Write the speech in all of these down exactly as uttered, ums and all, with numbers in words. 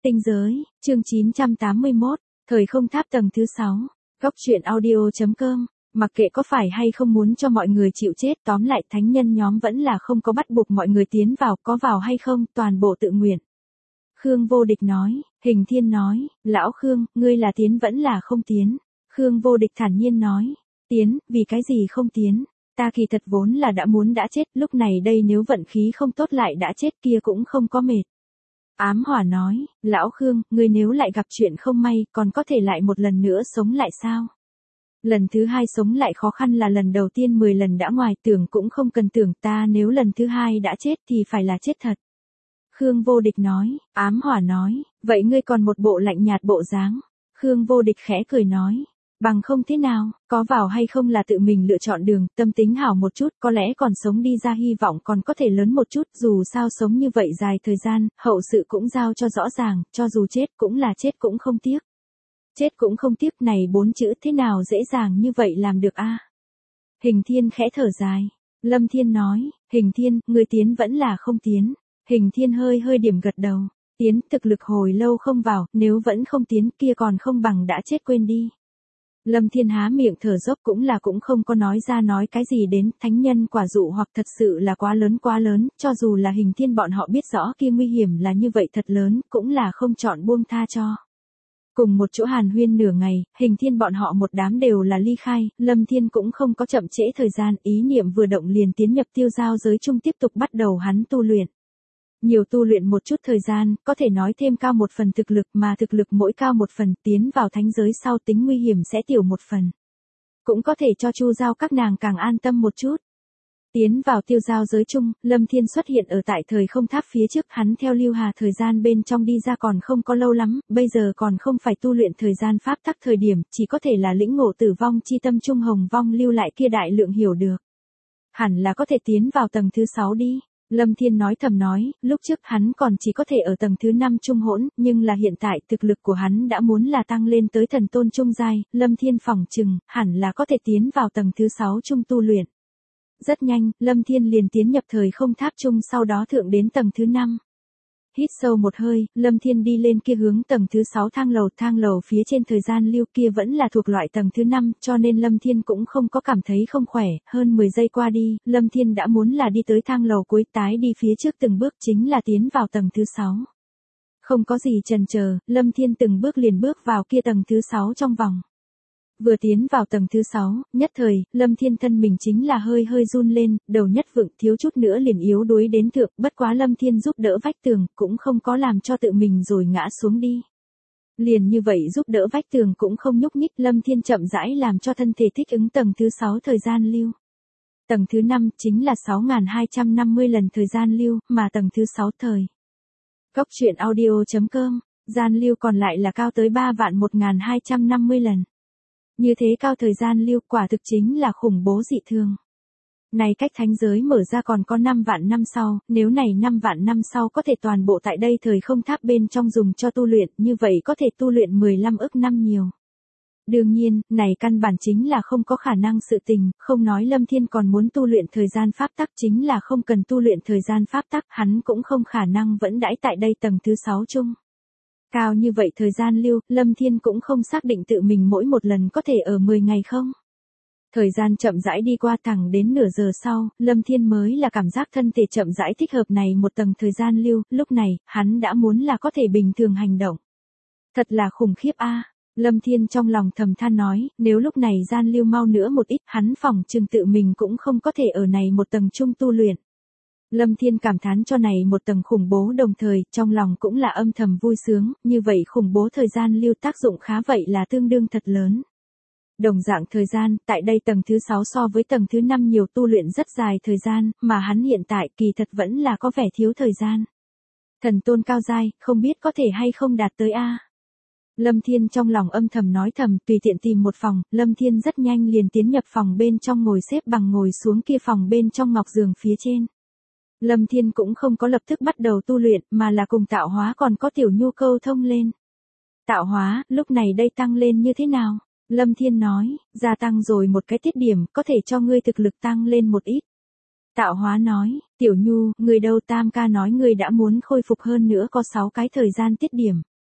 Tinh giới, chương chín trăm tám mươi mốt, thời không tháp tầng thứ sáu. Góc truyện audio.com. Mặc kệ có phải hay không muốn cho mọi người chịu chết, tóm lại thánh nhân nhóm vẫn là không có bắt buộc mọi người tiến vào, có vào hay không, toàn bộ tự nguyện. Khương Vô Địch nói, Hình Thiên nói, lão Khương, ngươi là tiến vẫn là không tiến. Khương Vô Địch thản nhiên nói, tiến, vì cái gì không tiến, ta kỳ thật vốn là đã muốn đã chết, lúc này đây nếu vận khí không tốt lại đã chết kia cũng không có mệt. Ám Hỏa nói, lão Khương, ngươi nếu lại gặp chuyện không may, còn có thể lại một lần nữa sống lại sao? Lần thứ hai sống lại khó khăn là lần đầu tiên mười lần đã ngoài, tưởng cũng không cần tưởng, ta nếu lần thứ hai đã chết thì phải là chết thật. Khương Vô Địch nói, Ám Hỏa nói, vậy ngươi còn một bộ lạnh nhạt bộ dáng. Khương Vô Địch khẽ cười nói, bằng không thế nào, có vào hay không là tự mình lựa chọn đường, tâm tính hảo một chút, có lẽ còn sống đi ra hy vọng còn có thể lớn một chút, dù sao sống như vậy dài thời gian, hậu sự cũng giao cho rõ ràng, cho dù chết cũng là chết cũng không tiếc. Chết cũng không tiếc này bốn chữ thế nào dễ dàng như vậy làm được a? Hình Thiên khẽ thở dài. Lâm Thiên nói, Hình Thiên, ngươi tiến vẫn là không tiến. Hình Thiên hơi hơi điểm gật đầu. Tiến, thực lực hồi lâu không vào, nếu vẫn không tiến kia còn không bằng đã chết quên đi. Lâm Thiên há miệng thở dốc cũng là cũng không có nói ra nói cái gì đến, thánh nhân quả dụ hoặc thật sự là quá lớn quá lớn, cho dù là Hình Thiên bọn họ biết rõ kia nguy hiểm là như vậy thật lớn, cũng là không chọn buông tha cho. Cùng một chỗ hàn huyên nửa ngày, Hình Thiên bọn họ một đám đều là ly khai, Lâm Thiên cũng không có chậm trễ thời gian, ý niệm vừa động liền tiến nhập tiêu giao giới chung tiếp tục bắt đầu hắn tu luyện. Nhiều tu luyện một chút thời gian, có thể nói thêm cao một phần thực lực mà thực lực mỗi cao một phần tiến vào thánh giới sau tính nguy hiểm sẽ tiểu một phần. Cũng có thể cho Chu Giao các nàng càng an tâm một chút. Tiến vào tiêu giao giới chung, Lâm Thiên xuất hiện ở tại thời không tháp phía trước, hắn theo Lưu Hà thời gian bên trong đi ra còn không có lâu lắm, bây giờ còn không phải tu luyện thời gian pháp tắc thời điểm, chỉ có thể là lĩnh ngộ tử vong chi tâm trung hồng vong lưu lại kia đại lượng hiểu được. Hẳn là có thể tiến vào tầng thứ sáu đi. Lâm Thiên nói thầm nói, lúc trước hắn còn chỉ có thể ở tầng thứ năm trung hỗn, nhưng là hiện tại thực lực của hắn đã muốn là tăng lên tới thần tôn trung giai, Lâm Thiên phỏng chừng, hẳn là có thể tiến vào tầng thứ sáu trung tu luyện. Rất nhanh, Lâm Thiên liền tiến nhập thời không tháp chung sau đó thượng đến tầng thứ năm. Hít sâu một hơi, Lâm Thiên đi lên kia hướng tầng thứ sáu thang lầu, thang lầu phía trên thời gian lưu kia vẫn là thuộc loại tầng thứ năm, cho nên Lâm Thiên cũng không có cảm thấy không khỏe, hơn mười giây qua đi, Lâm Thiên đã muốn là đi tới thang lầu cuối, tái đi phía trước từng bước chính là tiến vào tầng thứ sáu. Không có gì chần chờ, Lâm Thiên từng bước liền bước vào kia tầng thứ sáu trong vòng. Vừa tiến vào tầng thứ sáu, nhất thời, Lâm Thiên thân mình chính là hơi hơi run lên, đầu nhất vựng thiếu chút nữa liền yếu đuối đến thượng, bất quá Lâm Thiên giúp đỡ vách tường, cũng không có làm cho tự mình rồi ngã xuống đi. Liền như vậy giúp đỡ vách tường cũng không nhúc nhích, Lâm Thiên chậm rãi làm cho thân thể thích ứng tầng thứ sáu thời gian lưu. Tầng thứ năm chính là sáu nghìn hai trăm năm mươi lần thời gian lưu, mà tầng thứ sáu thời. Góc truyện audio.com, gian lưu còn lại là cao tới ba vạn một nghìn hai trăm năm mươi lần. Như thế cao thời gian lưu quả thực chính là khủng bố dị thường. Này cách thánh giới mở ra còn có năm vạn năm sau, nếu này năm vạn năm sau có thể toàn bộ tại đây thời không tháp bên trong dùng cho tu luyện, như vậy có thể tu luyện mười lăm ức năm nhiều. Đương nhiên, này căn bản chính là không có khả năng sự tình, không nói Lâm Thiên còn muốn tu luyện thời gian pháp tắc chính là không cần tu luyện thời gian pháp tắc, hắn cũng không khả năng vẫn đãi tại đây tầng thứ sáu chung. Cao như vậy thời gian lưu, Lâm Thiên cũng không xác định tự mình mỗi một lần có thể ở mười ngày không. Thời gian chậm rãi đi qua thẳng đến nửa giờ sau, Lâm Thiên mới là cảm giác thân thể chậm rãi thích hợp này một tầng thời gian lưu, lúc này, hắn đã muốn là có thể bình thường hành động. Thật là khủng khiếp a. Lâm Thiên trong lòng thầm than nói, nếu lúc này gian lưu mau nữa một ít, hắn phỏng chừng tự mình cũng không có thể ở này một tầng chung tu luyện. Lâm Thiên cảm thán cho này một tầng khủng bố đồng thời, trong lòng cũng là âm thầm vui sướng, như vậy khủng bố thời gian lưu tác dụng khá vậy là tương đương thật lớn. Đồng dạng thời gian, tại đây tầng thứ sáu so với tầng thứ năm nhiều tu luyện rất dài thời gian, mà hắn hiện tại kỳ thật vẫn là có vẻ thiếu thời gian. Thần tôn cao giai, không biết có thể hay không đạt tới A. Lâm Thiên trong lòng âm thầm nói thầm, tùy tiện tìm một phòng, Lâm Thiên rất nhanh liền tiến nhập phòng bên trong ngồi xếp bằng ngồi xuống kia phòng bên trong ngọc giường phía trên. Lâm Thiên cũng không có lập tức bắt đầu tu luyện, mà là cùng tạo hóa còn có tiểu nhu câu thông lên. Tạo hóa, lúc này đây tăng lên như thế nào? Lâm Thiên nói, gia tăng rồi một cái tiết điểm, có thể cho ngươi thực lực tăng lên một ít. Tạo hóa nói, tiểu nhu, người đâu tam ca nói người đã muốn khôi phục hơn nữa có sáu cái thời gian tiết điểm.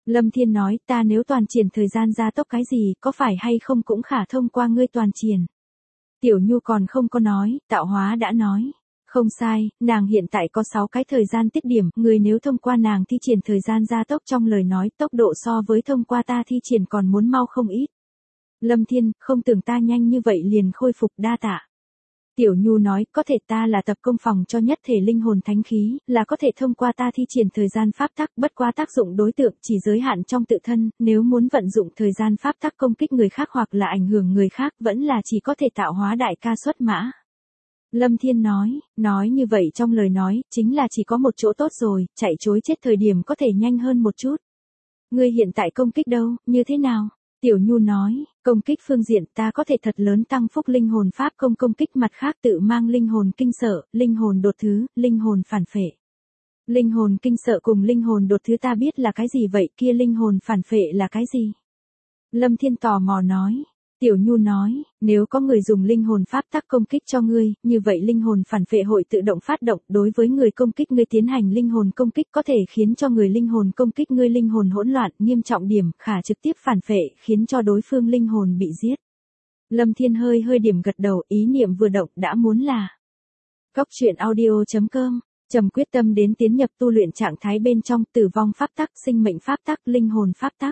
Lâm Thiên nói, ta nếu toàn triển thời gian gia tốc cái gì, có phải hay không cũng khả thông qua ngươi toàn triển. Tiểu Nhu còn không có nói, tạo hóa đã nói. Không sai, nàng hiện tại có sáu cái thời gian tiết điểm, người nếu thông qua nàng thi triển thời gian gia tốc trong lời nói, tốc độ so với thông qua ta thi triển còn muốn mau không ít. Lâm Thiên, không tưởng ta nhanh như vậy liền khôi phục, đa tạ. Tiểu Nhu nói, có thể ta là tập công phòng cho nhất thể linh hồn thánh khí, là có thể thông qua ta thi triển thời gian pháp tắc, bất quá tác dụng đối tượng chỉ giới hạn trong tự thân, nếu muốn vận dụng thời gian pháp tắc công kích người khác hoặc là ảnh hưởng người khác vẫn là chỉ có thể tạo hóa đại ca xuất mã. Lâm Thiên nói, nói như vậy trong lời nói, chính là chỉ có một chỗ tốt rồi, chạy chối chết thời điểm có thể nhanh hơn một chút. Ngươi hiện tại công kích đâu, như thế nào? Tiểu Nhu nói, công kích phương diện ta có thể thật lớn tăng phúc linh hồn pháp công công kích mặt khác tự mang linh hồn kinh sợ, linh hồn đột thứ, linh hồn phản phệ. Linh hồn kinh sợ cùng linh hồn đột thứ ta biết là cái gì vậy, kia linh hồn phản phệ là cái gì? Lâm Thiên tò mò nói. Tiểu Nhu nói, nếu có người dùng linh hồn pháp tắc công kích cho ngươi, như vậy linh hồn phản phệ hội tự động phát động, đối với người công kích ngươi tiến hành linh hồn công kích có thể khiến cho người linh hồn công kích ngươi linh hồn hỗn loạn, nghiêm trọng điểm, khả trực tiếp phản phệ, khiến cho đối phương linh hồn bị giết. Lâm Thiên hơi hơi điểm gật đầu, ý niệm vừa động đã muốn là. Cóc truyện audio chấm com, trầm quyết tâm đến tiến nhập tu luyện trạng thái bên trong, tử vong pháp tắc, sinh mệnh pháp tắc, linh hồn pháp tắc.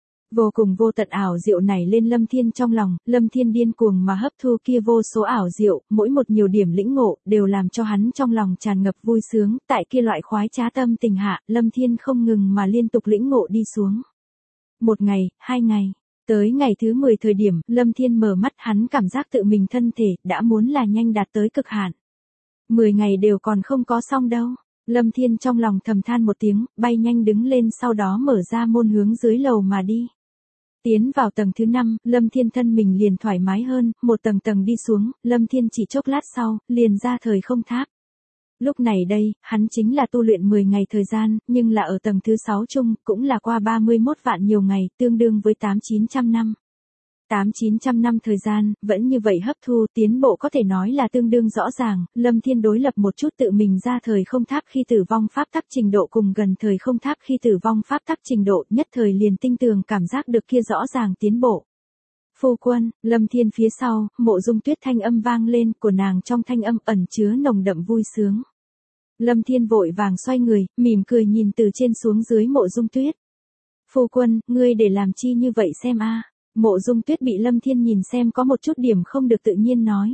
Vô cùng vô tận ảo diệu này lên Lâm Thiên trong lòng, Lâm Thiên điên cuồng mà hấp thu kia vô số ảo diệu, mỗi một nhiều điểm lĩnh ngộ, đều làm cho hắn trong lòng tràn ngập vui sướng, tại kia loại khoái trá tâm tình hạ, Lâm Thiên không ngừng mà liên tục lĩnh ngộ đi xuống. Một ngày, hai ngày, tới ngày thứ mười thời điểm, Lâm Thiên mở mắt hắn cảm giác tự mình thân thể, đã muốn là nhanh đạt tới cực hạn. Mười ngày đều còn không có xong đâu. Lâm Thiên trong lòng thầm than một tiếng, bay nhanh đứng lên sau đó mở ra môn hướng dưới lầu mà đi. Tiến vào tầng thứ năm, Lâm Thiên thân mình liền thoải mái hơn, một tầng tầng đi xuống, Lâm Thiên chỉ chốc lát sau, liền ra thời không tháp. Lúc này đây, hắn chính là tu luyện mười ngày thời gian, nhưng là ở tầng thứ sáu chung, cũng là qua ba mươi mốt vạn nhiều ngày, tương đương với tám chín trăm năm. tám chín trăm năm thời gian, vẫn như vậy hấp thu, tiến bộ có thể nói là tương đương rõ ràng, Lâm Thiên đối lập một chút tự mình ra thời không tháp khi tử vong pháp tắc trình độ cùng gần thời không tháp khi tử vong pháp tắc trình độ, nhất thời liền tinh tường cảm giác được kia rõ ràng tiến bộ. Phu quân, Lâm Thiên phía sau, Mộ Dung Tuyết thanh âm vang lên, của nàng trong thanh âm ẩn chứa nồng đậm vui sướng. Lâm Thiên vội vàng xoay người, mỉm cười nhìn từ trên xuống dưới Mộ Dung Tuyết. Phu quân, ngươi để làm chi như vậy xem a? Mộ Dung Tuyết bị Lâm Thiên nhìn xem có một chút điểm không được tự nhiên nói.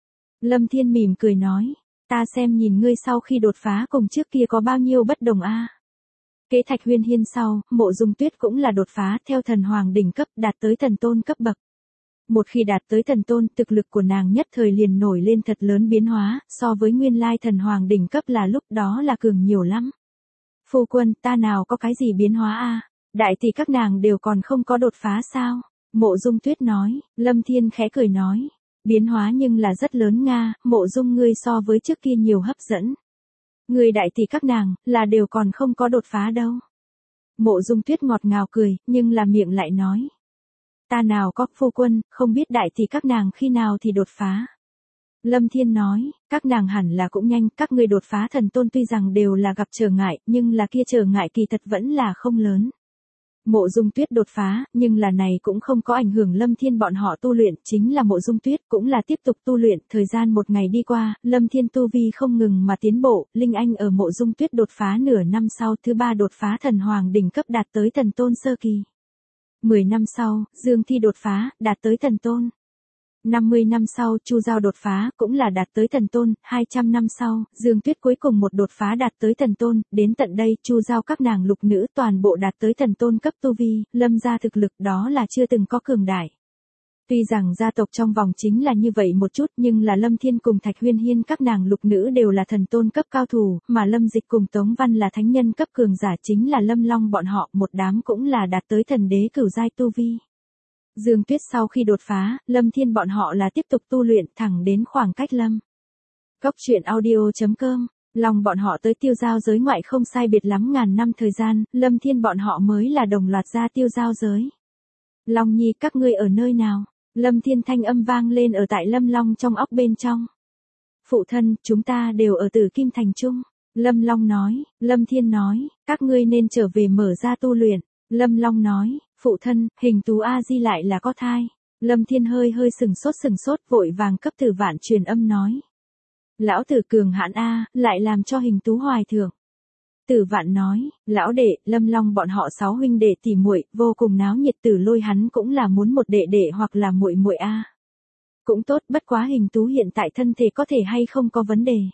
Lâm Thiên mỉm cười nói, ta xem nhìn ngươi sau khi đột phá cùng trước kia có bao nhiêu bất đồng a. Kế Thạch Huyên Hiên sau, Mộ Dung Tuyết cũng là đột phá theo thần hoàng đỉnh cấp đạt tới thần tôn cấp bậc. Một khi đạt tới thần tôn, thực lực của nàng nhất thời liền nổi lên thật lớn biến hóa, so với nguyên lai thần hoàng đỉnh cấp là lúc đó là cường nhiều lắm. Phu quân, ta nào có cái gì biến hóa a? Đại tỷ các nàng đều còn không có đột phá sao? Mộ Dung Tuyết nói, Lâm Thiên khẽ cười nói, biến hóa nhưng là rất lớn nga, Mộ Dung ngươi so với trước kia nhiều hấp dẫn. Người đại tỷ các nàng, là đều còn không có đột phá đâu. Mộ Dung Tuyết ngọt ngào cười, nhưng là miệng lại nói. Ta nào có, phu quân, không biết đại tỷ các nàng khi nào thì đột phá. Lâm Thiên nói, các nàng hẳn là cũng nhanh, các ngươi đột phá thần tôn tuy rằng đều là gặp trở ngại, nhưng là kia trở ngại kỳ thật vẫn là không lớn. Mộ Dung Tuyết đột phá, nhưng là này cũng không có ảnh hưởng Lâm Thiên bọn họ tu luyện, chính là Mộ Dung Tuyết cũng là tiếp tục tu luyện, thời gian một ngày đi qua, Lâm Thiên tu vi không ngừng mà tiến bộ, Linh Anh ở Mộ Dung Tuyết đột phá nửa năm sau, thứ ba đột phá thần hoàng đỉnh cấp đạt tới thần tôn sơ kỳ. mười năm sau, Dương Thi đột phá, đạt tới thần tôn. năm mươi năm sau, Chu Giao đột phá, cũng là đạt tới thần tôn, hai trăm năm sau, Dương Tuyết cuối cùng một đột phá đạt tới thần tôn, đến tận đây, Chu Giao các nàng lục nữ toàn bộ đạt tới thần tôn cấp tu vi, Lâm gia thực lực đó là chưa từng có cường đại. Tuy rằng gia tộc trong vòng chính là như vậy một chút, nhưng là Lâm Thiên cùng Thạch Huyên Hiên các nàng lục nữ đều là thần tôn cấp cao thủ, mà Lâm Dịch cùng Tống Văn là thánh nhân cấp cường giả, chính là Lâm Long bọn họ, một đám cũng là đạt tới thần đế cửu giai tu vi. Dương Tuyết sau khi đột phá, Lâm Thiên bọn họ là tiếp tục tu luyện thẳng đến khoảng cách Lâm. Cóc truyện audio chấm com, Long bọn họ tới tiêu giao giới ngoại không sai biệt lắm ngàn năm thời gian, Lâm Thiên bọn họ mới là đồng loạt ra tiêu giao giới. Long Nhi, các ngươi ở nơi nào? Lâm Thiên thanh âm vang lên ở tại Lâm Long trong óc bên trong. Phụ thân, chúng ta đều ở Tử Kim Thành Trung. Lâm Long nói, Lâm Thiên nói, các ngươi nên trở về mở ra tu luyện. Lâm Long nói, phụ thân, Hình Tú A Di lại là có thai. Lâm Thiên hơi hơi sừng sốt sừng sốt vội vàng cấp Tử Vạn truyền âm nói. Lão tử cường hãn A, lại làm cho Hình Tú hoài thượng. Tử Vạn nói, lão đệ, Lâm Long bọn họ sáu huynh đệ tỉ muội, vô cùng náo nhiệt, Tử Lôi hắn cũng là muốn một đệ đệ hoặc là muội muội A. Cũng tốt, bất quá Hình Tú hiện tại thân thể có thể hay không có vấn đề.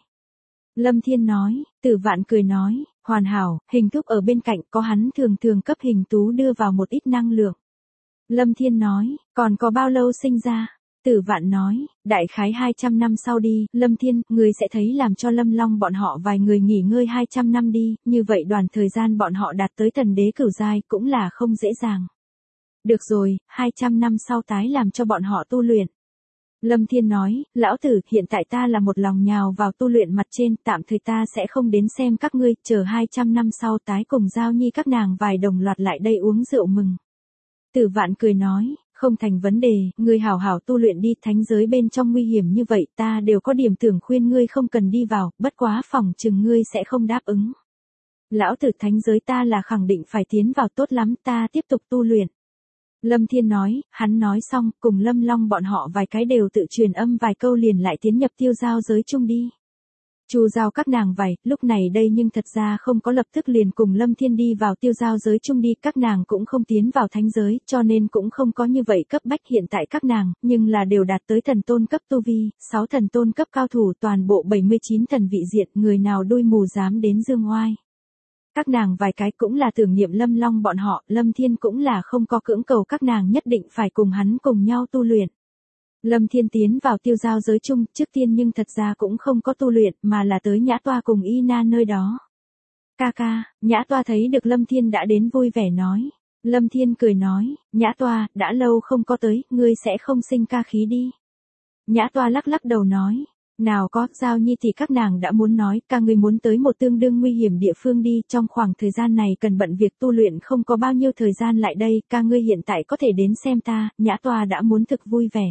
Lâm Thiên nói, Tử Vạn cười nói, hoàn hảo, Hình Thúc ở bên cạnh có hắn thường thường cấp Hình Tú đưa vào một ít năng lượng. Lâm Thiên nói, còn có bao lâu sinh ra? Tử Vạn nói, đại khái hai trăm năm sau đi, Lâm Thiên, người sẽ thấy làm cho Lâm Long bọn họ vài người nghỉ ngơi hai trăm năm đi, như vậy đoàn thời gian bọn họ đạt tới thần đế cửu giai cũng là không dễ dàng. Được rồi, hai trăm năm sau tái làm cho bọn họ tu luyện. Lâm Thiên nói, lão tử, hiện tại ta là một lòng nhào vào tu luyện mặt trên, tạm thời ta sẽ không đến xem các ngươi, chờ hai trăm năm sau tái cùng Giao Nhi các nàng vài đồng loạt lại đây uống rượu mừng. Tử Vạn cười nói, không thành vấn đề, ngươi hảo hảo tu luyện đi, thánh giới bên trong nguy hiểm như vậy, ta đều có điểm tưởng khuyên ngươi không cần đi vào, bất quá phòng chừng ngươi sẽ không đáp ứng. Lão tử, thánh giới ta là khẳng định phải tiến vào, tốt lắm, ta tiếp tục tu luyện. Lâm Thiên nói, hắn nói xong, cùng Lâm Long bọn họ vài cái đều tự truyền âm vài câu liền lại tiến nhập tiêu giao giới chung đi. Chu Giao các nàng vài, lúc này đây nhưng thật ra không có lập tức liền cùng Lâm Thiên đi vào tiêu giao giới chung đi, các nàng cũng không tiến vào thánh giới, cho nên cũng không có như vậy cấp bách hiện tại các nàng, nhưng là đều đạt tới thần tôn cấp tu vi, sáu thần tôn cấp cao thủ toàn bộ bảy mươi chín thần vị diện, người nào đuôi mù dám đến dương oai. Các nàng vài cái cũng là tưởng niệm Lâm Long bọn họ, Lâm Thiên cũng là không có cưỡng cầu các nàng nhất định phải cùng hắn cùng nhau tu luyện. Lâm Thiên tiến vào tiêu giao giới chung, trước tiên nhưng thật ra cũng không có tu luyện, mà là tới Nhã Toa cùng Y Na nơi đó. Ca ca, Nhã Toa thấy được Lâm Thiên đã đến vui vẻ nói. Lâm Thiên cười nói, Nhã Toa, đã lâu không có tới, ngươi sẽ không sinh ca khí đi. Nhã Toa lắc lắc đầu nói, nào có, Giao Nhi thì các nàng đã muốn nói, ca ngươi muốn tới một tương đương nguy hiểm địa phương đi, trong khoảng thời gian này cần bận việc tu luyện không có bao nhiêu thời gian lại đây, ca ngươi hiện tại có thể đến xem ta, Nhã Toa đã muốn thực vui vẻ.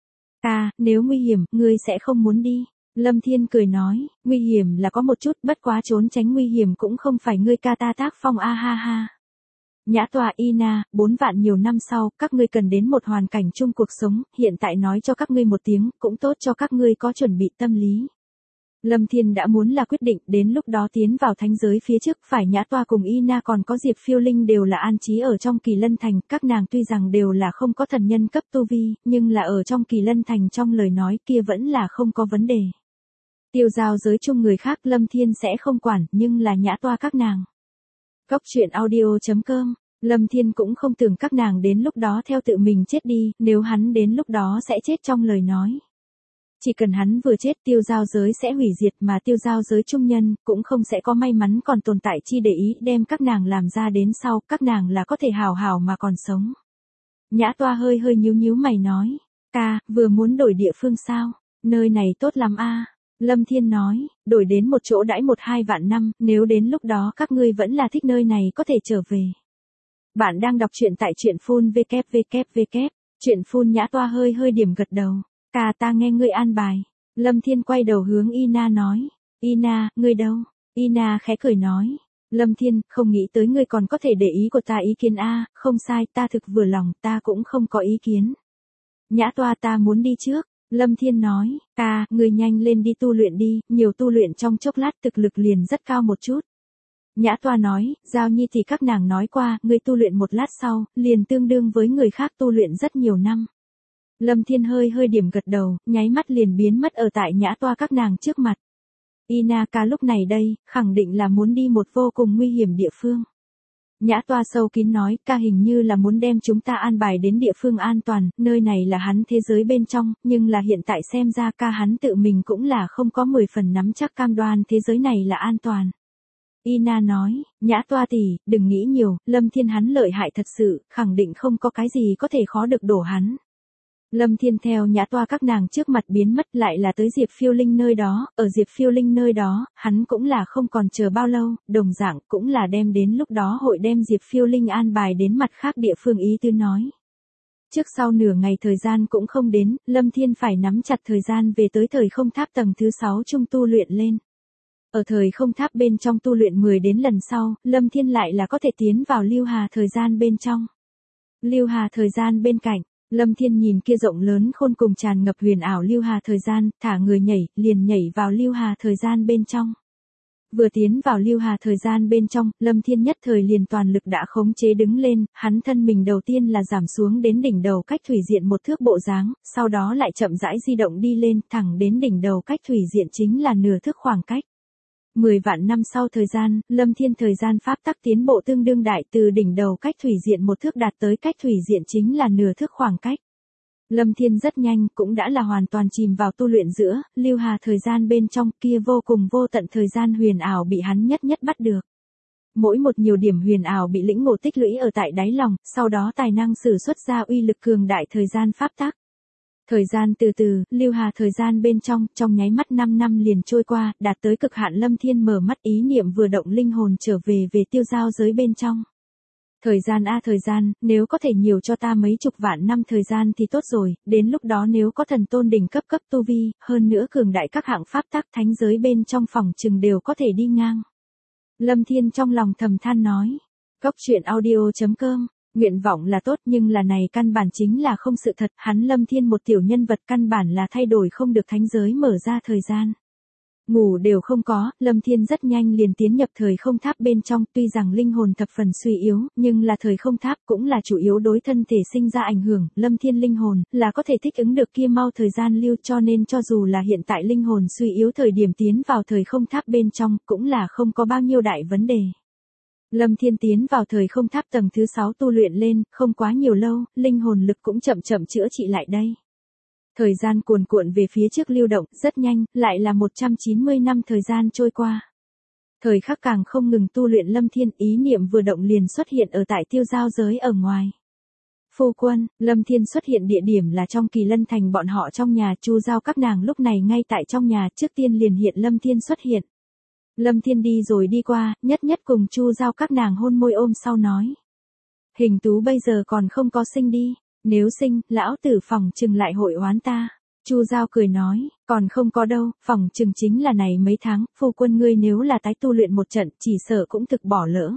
Ca, nếu nguy hiểm, ngươi sẽ không muốn đi. Lâm Thiên cười nói, nguy hiểm là có một chút, bất quá trốn tránh nguy hiểm cũng không phải ngươi ca ta tác phong a ha ha. Nhã Toa Y Na, bốn vạn nhiều năm sau, các ngươi cần đến một hoàn cảnh chung cuộc sống, hiện tại nói cho các ngươi một tiếng, cũng tốt cho các ngươi có chuẩn bị tâm lý. Lâm Thiên đã muốn là quyết định, đến lúc đó tiến vào thánh giới phía trước, phải Nhã Toa cùng Y Na còn có Diệp Phiêu Linh đều là an trí ở trong Kỳ Lân Thành, các nàng tuy rằng đều là không có thần nhân cấp tu vi, nhưng là ở trong Kỳ Lân Thành trong lời nói kia vẫn là không có vấn đề. Tiêu giao giới chung người khác Lâm Thiên sẽ không quản, nhưng là Nhã Toa các nàng. Góc truyện audio chấm com, Lâm Thiên cũng không tưởng các nàng đến lúc đó theo tự mình chết đi, nếu hắn đến lúc đó sẽ chết trong lời nói. Chỉ cần hắn vừa chết tiêu giao giới sẽ hủy diệt mà tiêu giao giới trung nhân cũng không sẽ có may mắn còn tồn tại chi để ý đem các nàng làm ra đến sau, các nàng là có thể hào hào mà còn sống. Nhã Toa hơi hơi nhíu nhíu mày nói, ca, vừa muốn đổi địa phương sao, nơi này tốt lắm a. Lâm Thiên nói, đổi đến một chỗ đãi một hai vạn năm, nếu đến lúc đó các ngươi vẫn là thích nơi này có thể trở về. Bạn đang đọc truyện tại truyện phun www. Truyện phun Nhã Toa hơi hơi điểm gật đầu. Ca ta nghe ngươi an bài. Lâm Thiên quay đầu hướng Y Na nói. Y Na, ngươi đâu? Y Na khẽ cười nói. Lâm Thiên, không nghĩ tới ngươi còn có thể để ý của ta ý kiến a, không sai, ta thực vừa lòng, ta cũng không có ý kiến. Nhã Toa ta muốn đi trước. Lâm Thiên nói, ca, ngươi nhanh lên đi tu luyện đi, nhiều tu luyện trong chốc lát thực lực liền rất cao một chút. Nhã Toa nói, Giao Nhi thì các nàng nói qua, ngươi tu luyện một lát sau, liền tương đương với người khác tu luyện rất nhiều năm. Lâm Thiên hơi hơi điểm gật đầu, nháy mắt liền biến mất ở tại Nhã Toa các nàng trước mặt. Y Na ca lúc này đây, khẳng định là muốn đi một vô cùng nguy hiểm địa phương. Nhã Toa sâu kín nói, ca hình như là muốn đem chúng ta an bài đến địa phương an toàn, nơi này là hắn thế giới bên trong, nhưng là hiện tại xem ra ca hắn tự mình cũng là không có mười phần nắm chắc cam đoan thế giới này là an toàn. Y Na nói, Nhã Toa tỷ, đừng nghĩ nhiều, Lâm Thiên hắn lợi hại thật sự, khẳng định không có cái gì có thể khó được đổ hắn. Lâm Thiên theo Nhã Toa các nàng trước mặt biến mất lại là tới Diệp Phiêu Linh nơi đó, ở Diệp Phiêu Linh nơi đó, hắn cũng là không còn chờ bao lâu, đồng dạng cũng là đem đến lúc đó hội đem Diệp Phiêu Linh an bài đến mặt khác địa phương ý tứ nói. Trước sau nửa ngày thời gian cũng không đến, Lâm Thiên phải nắm chặt thời gian về tới thời không tháp tầng thứ sáu trung tu luyện lên. Ở thời không tháp bên trong tu luyện mười đến lần sau, Lâm Thiên lại là có thể tiến vào lưu hà thời gian bên trong. Lưu hà thời gian bên cạnh, Lâm Thiên nhìn kia rộng lớn khôn cùng tràn ngập huyền ảo lưu hà thời gian, thả người nhảy, liền nhảy vào lưu hà thời gian bên trong. Vừa tiến vào lưu hà thời gian bên trong, Lâm Thiên nhất thời liền toàn lực đã khống chế đứng lên, hắn thân mình đầu tiên là giảm xuống đến đỉnh đầu cách thủy diện một thước bộ dáng, sau đó lại chậm rãi di động đi lên, thẳng đến đỉnh đầu cách thủy diện chính là nửa thước khoảng cách. Mười vạn năm sau thời gian, Lâm Thiên thời gian pháp tắc tiến bộ tương đương đại, từ đỉnh đầu cách thủy diện một thước đạt tới cách thủy diện chính là nửa thước khoảng cách. Lâm Thiên rất nhanh cũng đã là hoàn toàn chìm vào tu luyện giữa, lưu hà thời gian bên trong kia vô cùng vô tận thời gian huyền ảo bị hắn nhất nhất bắt được. Mỗi một nhiều điểm huyền ảo bị lĩnh ngộ tích lũy ở tại đáy lòng, sau đó tài năng sử xuất ra uy lực cường đại thời gian pháp tắc. Thời gian từ từ, lưu hà thời gian bên trong, trong nháy mắt năm năm liền trôi qua, đạt tới cực hạn. Lâm Thiên mở mắt ý niệm vừa động linh hồn trở về về tiêu giao giới bên trong. Thời gian a thời gian, nếu có thể nhiều cho ta mấy chục vạn năm thời gian thì tốt rồi, đến lúc đó nếu có thần tôn đỉnh cấp cấp tu vi, hơn nữa cường đại các hạng pháp tắc thánh giới bên trong phòng chừng đều có thể đi ngang. Lâm Thiên trong lòng thầm than nói, Cốc truyện audio chấm com, nguyện vọng là tốt nhưng là này căn bản chính là không sự thật, hắn Lâm Thiên một tiểu nhân vật căn bản là thay đổi không được thánh giới mở ra thời gian. Ngủ đều không có, Lâm Thiên rất nhanh liền tiến nhập thời không tháp bên trong, tuy rằng linh hồn thập phần suy yếu, nhưng là thời không tháp cũng là chủ yếu đối thân thể sinh ra ảnh hưởng, Lâm Thiên linh hồn là có thể thích ứng được kia mau thời gian lưu, cho nên cho dù là hiện tại linh hồn suy yếu thời điểm tiến vào thời không tháp bên trong, cũng là không có bao nhiêu đại vấn đề. Lâm Thiên tiến vào thời không tháp tầng thứ sáu tu luyện lên, không quá nhiều lâu, linh hồn lực cũng chậm chậm chữa trị lại đây. Thời gian cuồn cuộn về phía trước lưu động, rất nhanh, lại là một trăm chín mươi năm thời gian trôi qua. Thời khắc càng không ngừng tu luyện Lâm Thiên, ý niệm vừa động liền xuất hiện ở tại tiêu giao giới ở ngoài. Phu quân, Lâm Thiên xuất hiện địa điểm là trong Kỳ Lân Thành bọn họ trong nhà, Chu Giao các nàng lúc này ngay tại trong nhà, trước tiên liền hiện Lâm Thiên xuất hiện. Lâm Thiên đi rồi đi qua, nhất nhất cùng Chu Giao các nàng hôn môi ôm sau nói. Hình Tú bây giờ còn không có sinh đi. Nếu sinh, lão tử phòng chừng lại hội oán ta. Chu Giao cười nói, còn không có đâu, phòng chừng chính là này mấy tháng, phu quân ngươi nếu là tái tu luyện một trận, chỉ sợ cũng thực bỏ lỡ.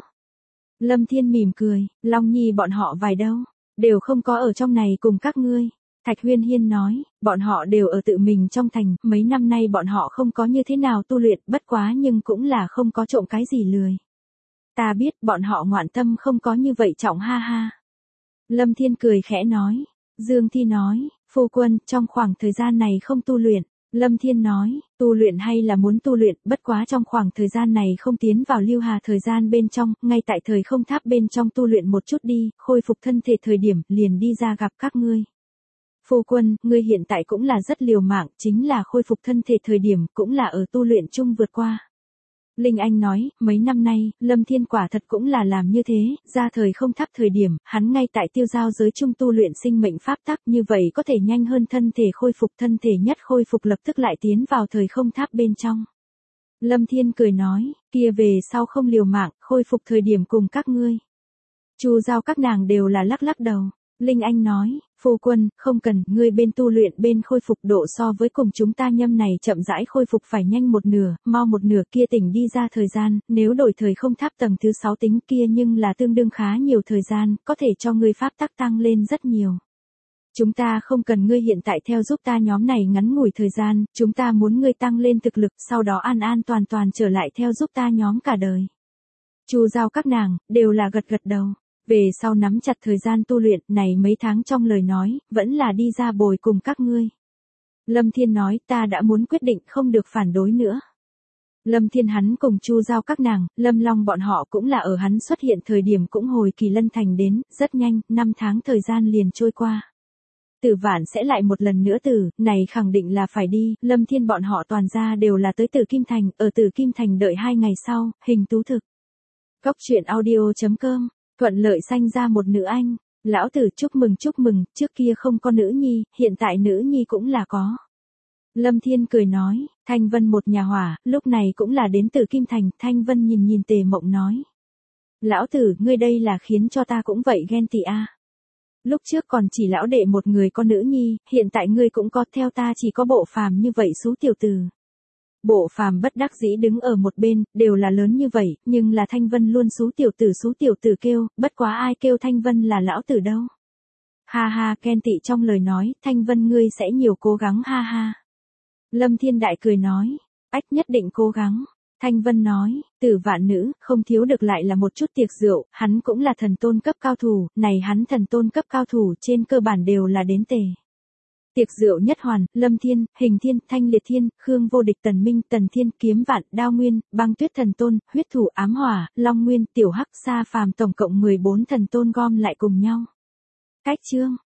Lâm Thiên mỉm cười, Long Nhi bọn họ vài đâu, đều không có ở trong này cùng các ngươi. Thạch Huyên Hiên nói, bọn họ đều ở tự mình trong thành, mấy năm nay bọn họ không có như thế nào tu luyện, bất quá nhưng cũng là không có trộm cái gì lười. Ta biết, bọn họ ngoạn tâm không có như vậy trọng ha ha. Lâm Thiên cười khẽ nói. Dương Thi nói, phu quân, trong khoảng thời gian này không tu luyện. Lâm Thiên nói, tu luyện hay là muốn tu luyện, bất quá trong khoảng thời gian này không tiến vào lưu hà thời gian bên trong, ngay tại thời không tháp bên trong tu luyện một chút đi, khôi phục thân thể thời điểm, liền đi ra gặp các ngươi. Phu quân, ngươi hiện tại cũng là rất liều mạng, chính là khôi phục thân thể thời điểm, cũng là ở tu luyện chung vượt qua. Linh Anh nói, mấy năm nay, Lâm Thiên quả thật cũng là làm như thế, ra thời không tháp thời điểm, hắn ngay tại tiêu giao giới chung tu luyện sinh mệnh pháp tắc, như vậy có thể nhanh hơn thân thể khôi phục, thân thể nhất khôi phục lập tức lại tiến vào thời không tháp bên trong. Lâm Thiên cười nói, kia về sau không liều mạng, khôi phục thời điểm cùng các ngươi. Chu Giao các nàng đều là lắc lắc đầu. Linh Anh nói, phu quân, không cần, ngươi bên tu luyện bên khôi phục độ so với cùng chúng ta nhâm này chậm rãi khôi phục phải nhanh một nửa, mau một nửa kia tỉnh đi ra thời gian, nếu đổi thời không tháp tầng thứ sáu tính kia nhưng là tương đương khá nhiều thời gian, có thể cho ngươi pháp tắc tăng lên rất nhiều. Chúng ta không cần ngươi hiện tại theo giúp ta nhóm này ngắn ngủi thời gian, chúng ta muốn ngươi tăng lên thực lực, sau đó an an toàn toàn trở lại theo giúp ta nhóm cả đời. Chu Giao các nàng, đều là gật gật đầu. Về sau nắm chặt thời gian tu luyện, này mấy tháng trong lời nói, vẫn là đi ra bồi cùng các ngươi. Lâm Thiên nói, ta đã muốn quyết định không được phản đối nữa. Lâm Thiên hắn cùng Chu Giao các nàng, Lâm Long bọn họ cũng là ở hắn xuất hiện thời điểm cũng hồi Kỳ Lân Thành đến, rất nhanh, năm tháng thời gian liền trôi qua. Tử Vạn sẽ lại một lần nữa tử, này khẳng định là phải đi, Lâm Thiên bọn họ toàn ra đều là tới Tử Kim Thành, ở Tử Kim Thành đợi hai ngày sau, hình tú thực. Cốc truyện audio chấm com, thuận lợi sanh ra một nữ anh, lão tử chúc mừng chúc mừng, trước kia không có nữ nhi, hiện tại nữ nhi cũng là có. Lâm Thiên cười nói, Thanh Vân một nhà hỏa, lúc này cũng là đến Tử Kim Thành, Thanh Vân nhìn nhìn Tề Mộng nói. Lão tử, ngươi đây là khiến cho ta cũng vậy ghen tị a. Lúc trước còn chỉ lão đệ một người có nữ nhi, hiện tại ngươi cũng có, theo ta chỉ có bộ phàm như vậy xú tiểu tử. Bộ Phàm bất đắc dĩ đứng ở một bên, đều là lớn như vậy, nhưng là Thanh Vân luôn xú tiểu tử xú tiểu tử kêu, bất quá ai kêu Thanh Vân là lão tử đâu. Ha ha, Ken tị trong lời nói, Thanh Vân ngươi sẽ nhiều cố gắng ha ha. Lâm Thiên Đại cười nói, ách nhất định cố gắng. Thanh Vân nói, Tử Vạn Nữ, không thiếu được lại là một chút tiệc rượu, hắn cũng là thần tôn cấp cao thủ, này hắn thần tôn cấp cao thủ trên cơ bản đều là đến tề. Tiệc rượu nhất hoàn, Lâm Thiên, Hình Thiên, Thanh Liệt Thiên, Khương Vô Địch, Tần Minh, Tần Thiên, Kiếm Vạn, Đao Nguyên, Băng Tuyết Thần Tôn, Huyết Thủ Ám Hỏa, Long Nguyên, Tiểu Hắc, Sa Phàm tổng cộng mười bốn thần tôn gom lại cùng nhau. Cách chương